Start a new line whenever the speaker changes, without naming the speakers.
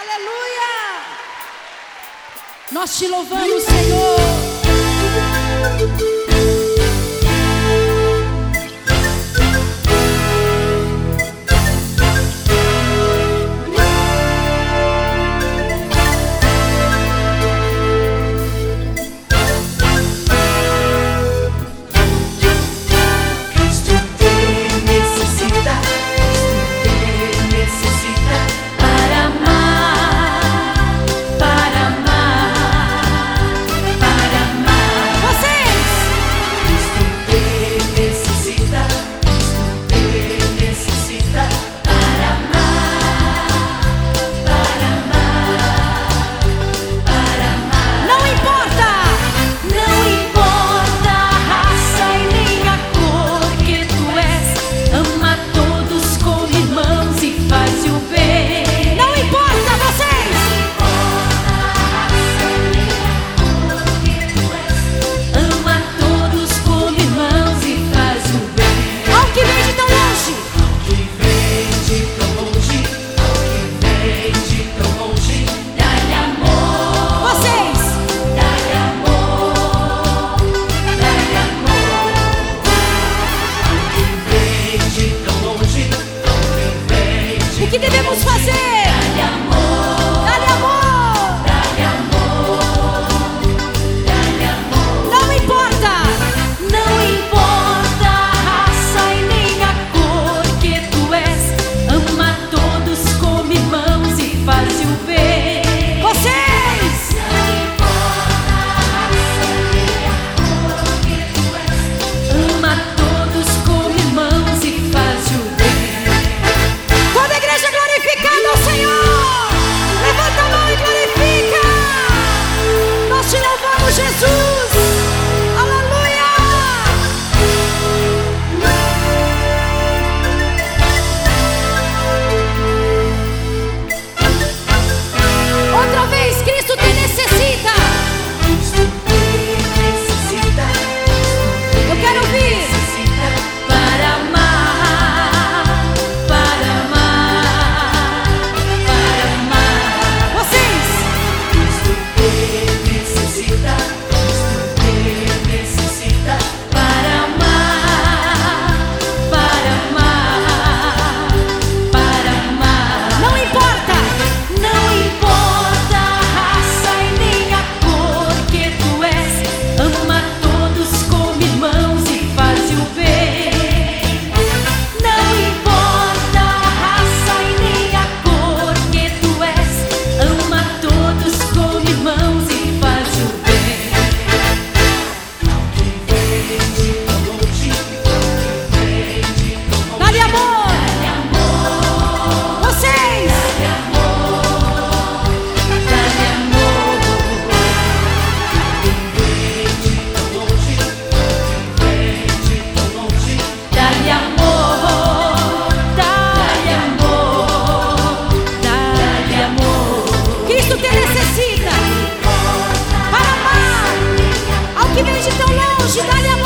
Aleluia! Nós te louvamos, Senhor. O que devemos fazer? Dá-lhe amor, dá-lhe amor, dá-lhe amor, dá-lhe amor. Não importa, não importa a raça e nem a cor que tu és. Ama todos como irmãos e faz o bem. Vocês! Não importa a raça e nem a cor que tu és. Ama todos como irmãos e faz o bem. Toda a igreja glorificando ao Senhor. Levanta a mão e glorifica. Nós te louvamos, Jesus. Aleluia. Outra vez, Cristo te necessita. Cristo te necessita. Eu quero ouvir. Para amar, para amar, para amar. Vocês! Cristo te necessita, Cristo te necessita. Para amar, para amar, para amar. Não importa, não importa a raça e nem a cor que tu és. Ama todos como irmãos e faz o bem. Não importa a raça e nem a cor que tu és. Ama todos como irmãos e faz o bem. Dá-lhe amor, dá-lhe amor. Vocês! Dá-lhe amor, dá-lhe amor. Dá-lhe amor, dá-lhe amor, dá-lhe amor. Cristo te necessita para amar ao que vem de tão longe. Dá-lhe amor.